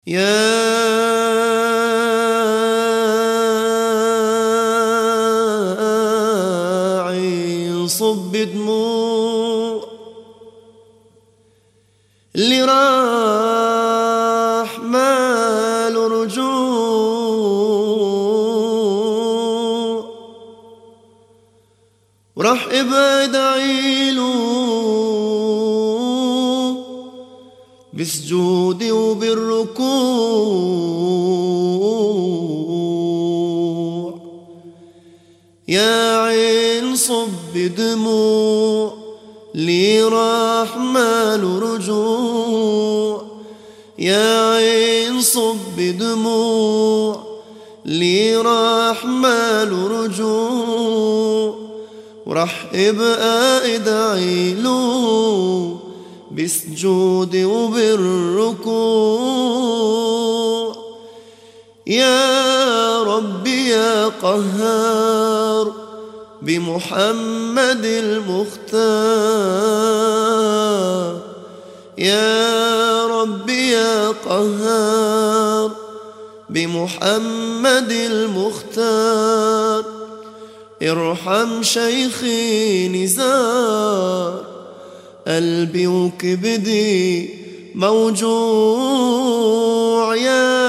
يا عين صب دموع اللي راح ما له رجوع، وراح ابعد عيله بسجودي وبالركوع. يا عين صب دموع لي راح ماله رجوع، يا عين صب دموع لي راح ماله رجوع، وراح ابقى ادعيله بسجودي وبالركوع. يا ربي يا قهار بمحمد المختار، يا ربي يا قهار بمحمد المختار، ارحم شيخي نزار قلبي وكبدي موجوع. يا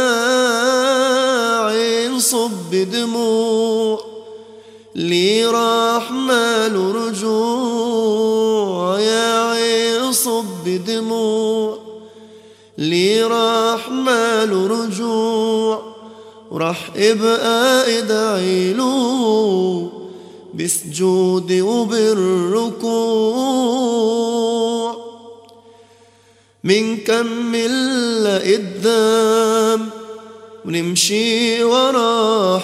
عين صب دموع لي راح ماله رجوع، يا عين صب دموع لي راح ماله رجوع، وراح ابقى ادعيله بسجودي وبالركوع. منكمل لقدام ونمشي ورا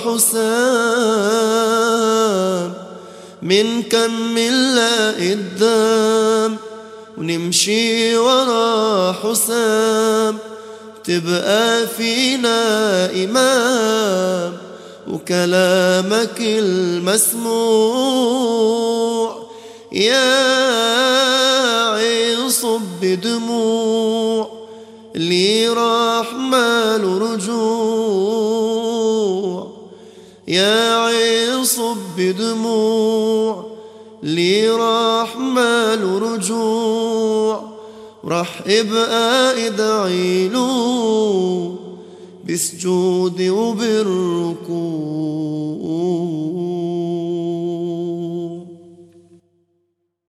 حسام، منكمل لقدام ونمشي ورا حسام، تبقى فينا إمام وكلامك المسموع. يا عين صب دموع لي راح ماله رجوع، يا عين صب دموع لي راح ماله رجوع، وراح ابقى ادعيله بسجودي وبالركوع.